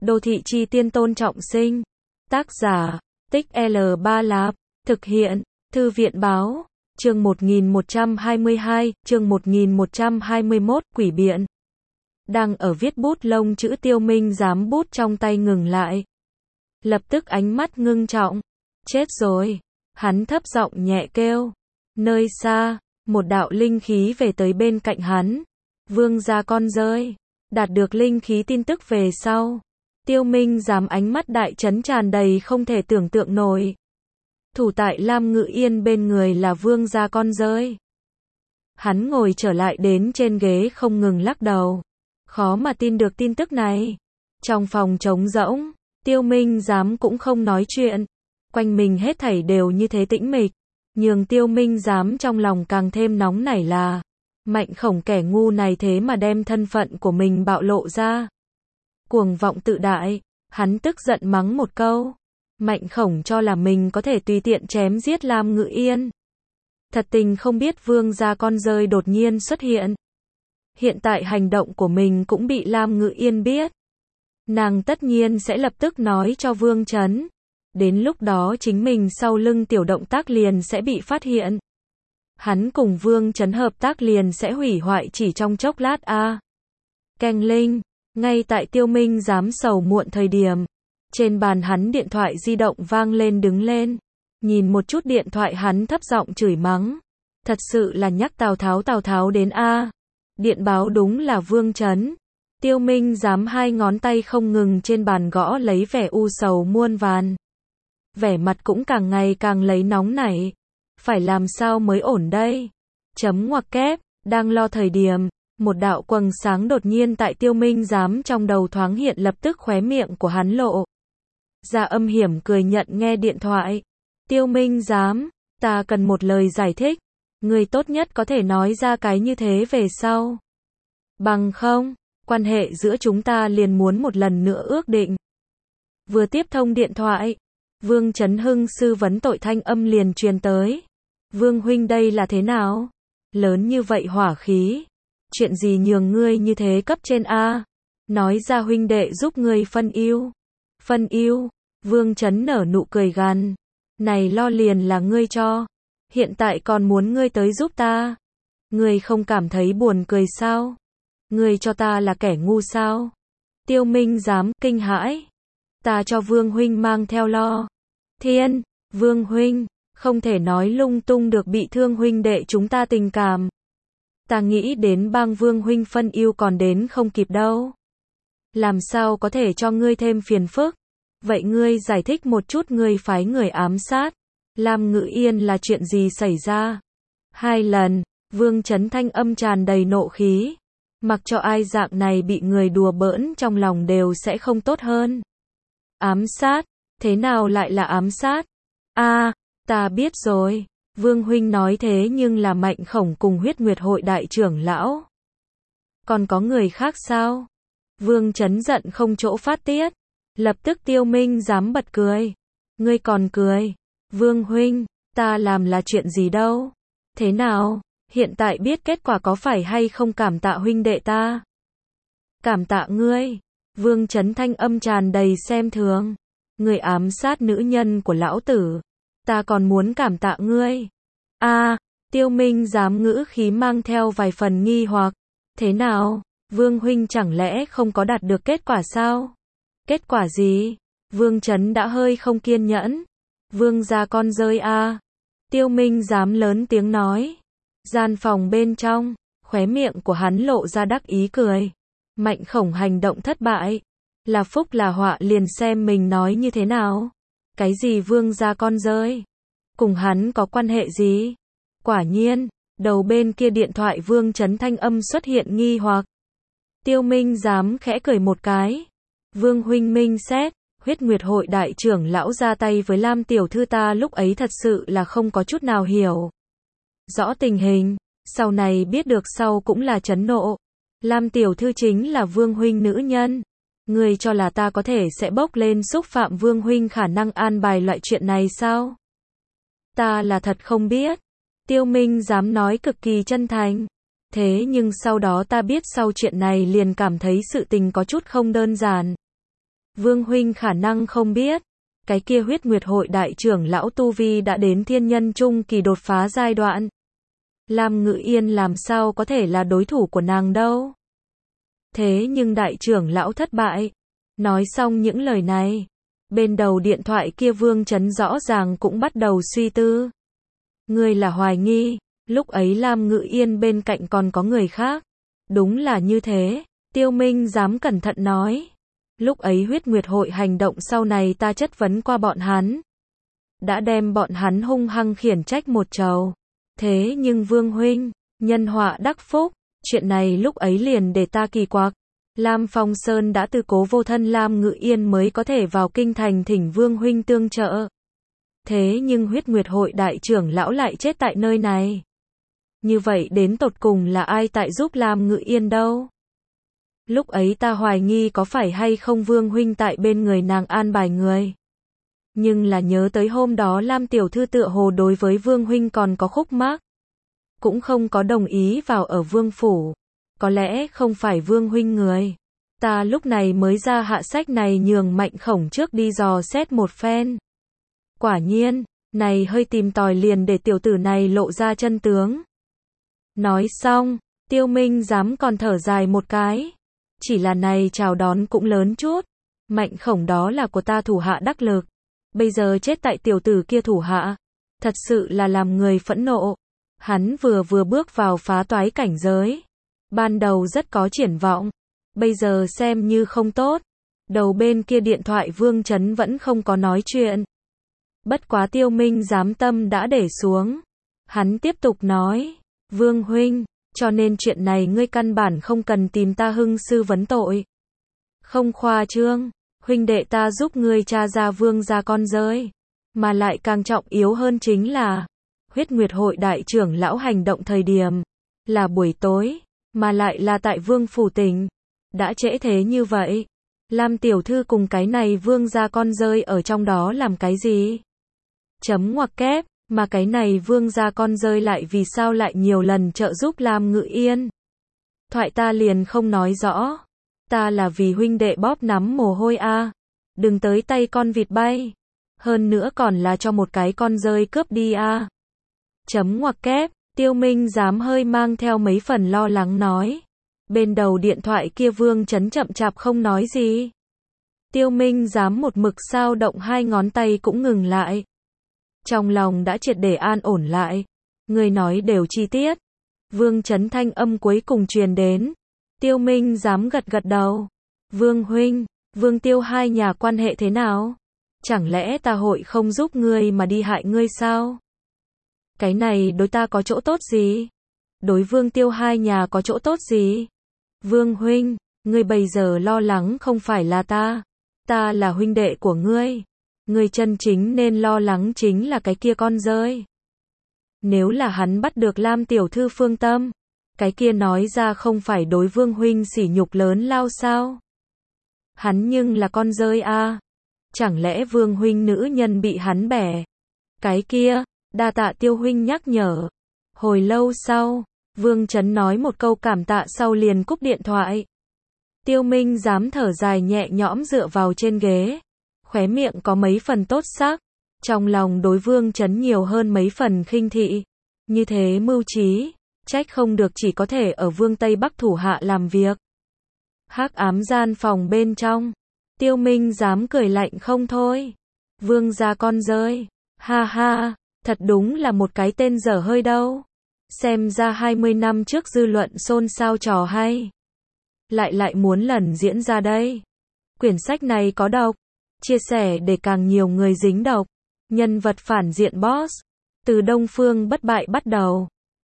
Đô thị chi tiên Tôn Trọng Sinh. Tác giả, Tích L3 Lạp. Thực hiện, Thư viện báo. Chương 1122, chương 1121, Quỷ biện. Đang ở viết bút lông chữ Tiêu Minh giám bút trong tay ngừng lại. Lập tức ánh mắt ngưng trọng. Chết rồi. Hắn thấp giọng nhẹ kêu. Nơi xa, một đạo linh khí về tới bên cạnh hắn. Vương gia con rơi. Đạt được linh khí tin tức về sau. Tiêu Minh giám ánh mắt đại chấn tràn đầy không thể tưởng tượng nổi. Thủ tại Lam Ngự Yên bên người là vương gia con rơi. Hắn ngồi trở lại đến trên ghế không ngừng lắc đầu. Khó mà tin được tin tức này. Trong phòng trống rỗng, Tiêu Minh giám cũng không nói chuyện. Quanh mình hết thảy đều như thế tĩnh mịch. Nhường Tiêu Minh giám trong lòng càng thêm nóng nảy là Mạnh Khổng kẻ ngu này thế mà đem thân phận của mình bạo lộ ra. Cuồng vọng tự đại, hắn tức giận mắng một câu. Mạnh Khổng cho là mình có thể tùy tiện chém giết Lam Ngự Yên. Thật tình không biết vương gia con rơi đột nhiên xuất hiện. Hiện tại hành động của mình cũng bị Lam Ngự Yên biết. Nàng tất nhiên sẽ lập tức nói cho Vương Chấn. Đến lúc đó chính mình sau lưng tiểu động tác liền sẽ bị phát hiện. Hắn cùng Vương Chấn hợp tác liền sẽ hủy hoại chỉ trong chốc lát a. Keng linh, ngay tại Tiêu Minh giám sầu muộn thời điểm, trên bàn hắn điện thoại di động vang lên đứng lên. Nhìn một chút điện thoại hắn thấp giọng chửi mắng. Thật sự là nhắc Tào Tháo đến a. Điện báo đúng là Vương Chấn. Tiêu Minh giám hai ngón tay không ngừng trên bàn gõ lấy vẻ u sầu muôn vàn. Vẻ mặt cũng càng ngày càng lấy nóng nảy. Phải làm sao mới ổn đây? Chấm ngoặc kép, đang lo thời điểm, một đạo quầng sáng đột nhiên tại Tiêu Minh giám trong đầu thoáng hiện, lập tức khóe miệng của hắn lộ ra âm hiểm cười nhận nghe điện thoại. Tiêu Minh giám, ta cần một lời giải thích. Người tốt nhất có thể nói ra cái như thế về sau. Bằng không, quan hệ giữa chúng ta liền muốn một lần nữa ước định. Vừa tiếp thông điện thoại, Vương Chấn Hưng sư vấn tội thanh âm liền truyền tới. Vương huynh đây là thế nào? Lớn như vậy hỏa khí. Chuyện gì nhường ngươi như thế cấp trên a? Nói ra huynh đệ giúp ngươi phân ưu. Phân ưu? Vương Chấn nở nụ cười gằn. Này lo liền là ngươi cho. Hiện tại còn muốn ngươi tới giúp ta. Ngươi không cảm thấy buồn cười sao? Ngươi cho ta là kẻ ngu sao? Tiêu Minh giám kinh hãi. Ta cho Vương huynh mang theo lo. Thiên, Vương huynh, không thể nói lung tung được, bị thương huynh đệ chúng ta tình cảm. Ta nghĩ đến bang Vương huynh phân ưu còn đến không kịp đâu. Làm sao có thể cho ngươi thêm phiền phức? Vậy ngươi giải thích một chút, ngươi phái người ám sát Lam Ngự Yên là chuyện gì xảy ra? 2 lần, Vương Chấn thanh âm tràn đầy nộ khí. Mặc cho ai dạng này bị người đùa bỡn trong lòng đều sẽ không tốt hơn. Ám sát? Thế nào lại là ám sát? A, ta biết rồi. Vương huynh nói thế nhưng là Mạnh Khổng cùng Huyết Nguyệt hội đại trưởng lão. Còn có người khác sao? Vương Chấn giận không chỗ phát tiết. Lập tức Tiêu Minh dám bật cười. Ngươi còn cười? Vương huynh, ta làm là chuyện gì đâu? Thế nào? Hiện tại biết kết quả có phải hay không cảm tạ huynh đệ ta? Cảm tạ ngươi. Vương Chấn thanh âm tràn đầy xem thường. Ngươi ám sát nữ nhân của lão tử. Ta còn muốn cảm tạ ngươi. A, Tiêu Minh giám ngữ khí mang theo vài phần nghi hoặc. Thế nào? Vương huynh chẳng lẽ không có đạt được kết quả sao? Kết quả gì? Vương Chấn đã hơi không kiên nhẫn. Vương gia con rơi a. Tiêu Minh giám lớn tiếng nói. Gian phòng bên trong, khóe miệng của hắn lộ ra đắc ý cười. Mạnh Khổng hành động thất bại. Là phúc là họa liền xem mình nói như thế nào. Cái gì vương gia con rơi? Cùng hắn có quan hệ gì? Quả nhiên, đầu bên kia điện thoại Vương Chấn thanh âm xuất hiện nghi hoặc. Tiêu Minh giám khẽ cười một cái. Vương huynh minh xét, Huyết Nguyệt hội đại trưởng lão ra tay với Lam tiểu thư, ta lúc ấy thật sự là không có chút nào hiểu rõ tình hình, sau này biết được sau cũng là chấn nộ. Lam tiểu thư chính là Vương huynh nữ nhân. Ngươi cho là ta có thể sẽ bốc lên xúc phạm Vương huynh khả năng an bài loại chuyện này sao? Ta là thật không biết. Tiêu Minh dám nói cực kỳ chân thành. Thế nhưng sau đó ta biết sau chuyện này liền cảm thấy sự tình có chút không đơn giản. Vương huynh khả năng không biết, cái kia huyết nguyệt hội đại trưởng lão tu vi đã đến thiên nhân trung kỳ đột phá giai đoạn. Lam Ngự Yên làm sao có thể là đối thủ của nàng đâu. Thế nhưng đại trưởng lão thất bại. Nói xong những lời này, bên đầu điện thoại kia Vương Chấn rõ ràng cũng bắt đầu suy tư. Ngươi là hoài nghi, lúc ấy Lam Ngự Yên bên cạnh còn có người khác. Đúng là như thế, Tiêu Minh dám cẩn thận nói. Lúc ấy huyết nguyệt hội hành động sau này ta chất vấn qua bọn hắn. Đã đem bọn hắn hung hăng khiển trách một trầu. Thế nhưng Vương huynh, nhân họa đắc phúc, chuyện này lúc ấy liền để ta kỳ quặc. Lam Phong Sơn đã từ cố vô thân Lam Ngự Yên mới có thể vào kinh thành thỉnh Vương huynh tương trợ. Thế nhưng huyết nguyệt hội đại trưởng lão lại chết tại nơi này. Như vậy đến tột cùng là ai tại giúp Lam Ngự Yên đâu? Lúc ấy ta hoài nghi có phải hay không Vương huynh tại bên người nàng an bài người. Nhưng là nhớ tới hôm đó Lam tiểu thư tựa hồ đối với Vương huynh còn có khúc mắc. Cũng không có đồng ý vào ở Vương phủ. Có lẽ không phải Vương huynh người. Ta lúc này mới ra hạ sách này nhường Mạnh Khổng trước đi dò xét một phen. Quả nhiên, này hơi tìm tòi liền để tiểu tử này lộ ra chân tướng. Nói xong, Tiêu Minh dám còn thở dài một cái. Chỉ là này chào đón cũng lớn chút. Mạnh Khổng đó là của ta thủ hạ đắc lực. Bây giờ chết tại tiểu tử kia thủ hạ. Thật sự là làm người phẫn nộ. Hắn vừa bước vào phá toái cảnh giới. Ban đầu rất có triển vọng. Bây giờ xem như không tốt. Đầu bên kia điện thoại Vương Chấn vẫn không có nói chuyện. Bất quá Tiêu Minh giám tâm đã để xuống. Hắn tiếp tục nói. Vương huynh, cho nên chuyện này ngươi căn bản không cần tìm ta hưng sư vấn tội. Không khoa trương, huynh đệ ta giúp ngươi tra ra Vương gia con rơi. Mà lại càng trọng yếu hơn chính là huyết nguyệt hội đại trưởng lão hành động thời điểm là buổi tối, mà lại là tại Vương phủ tỉnh. Đã trễ thế như vậy, Lam tiểu thư cùng cái này Vương gia con rơi ở trong đó làm cái gì? Chấm ngoặc kép, mà cái này Vương gia con rơi lại vì sao lại nhiều lần trợ giúp Lam Ngự Yên? Thoại ta liền không nói rõ. Ta là vì huynh đệ bóp nắm mồ hôi a. Đừng tới tay con vịt bay. Hơn nữa còn là cho một cái con rơi cướp đi a. Chấm ngoặc kép, Tiêu Minh dám hơi mang theo mấy phần lo lắng nói. Bên đầu điện thoại kia Vương Chấn chậm chạp không nói gì. Tiêu Minh dám một mực sao động hai ngón tay cũng ngừng lại. Trong lòng đã triệt để an ổn lại. Người nói đều chi tiết. Vương Chấn thanh âm cuối cùng truyền đến. Tiêu Minh dám gật gật đầu. Vương huynh, Vương Tiêu hai nhà quan hệ thế nào? Chẳng lẽ ta hội không giúp ngươi mà đi hại ngươi sao? Cái này đối ta có chỗ tốt gì? Đối Vương Tiêu hai nhà có chỗ tốt gì? Vương huynh, ngươi bây giờ lo lắng không phải là ta. Ta là huynh đệ của ngươi. Ngươi chân chính nên lo lắng chính là cái kia con rơi. Nếu là hắn bắt được Lam tiểu thư phương tâm, cái kia nói ra không phải đối Vương huynh sỉ nhục lớn lao sao? Hắn nhưng là con rơi a. Chẳng lẽ Vương huynh nữ nhân bị hắn bẻ? Cái kia, đa tạ Tiêu huynh nhắc nhở. Hồi lâu sau, Vương Chấn nói một câu cảm tạ sau liền cúp điện thoại. Tiêu Minh dám thở dài nhẹ nhõm dựa vào trên ghế. Khóe miệng có mấy phần tốt sắc. Trong lòng đối Vương Chấn nhiều hơn mấy phần khinh thị. Như thế mưu trí, trách không được chỉ có thể ở Vương Tây Bắc thủ hạ làm việc. Hắc ám gian phòng bên trong. Tiêu Minh dám cười lạnh không thôi. Vương gia con rơi. Ha ha, thật đúng là một cái tên dở hơi đâu. Xem ra 20 năm trước dư luận xôn xao trò hay. Lại muốn lần diễn ra đây. Quyển sách này có độc. Chia sẻ để càng nhiều người dính độc. Nhân vật phản diện boss. Từ Đông Phương bất bại bắt đầu.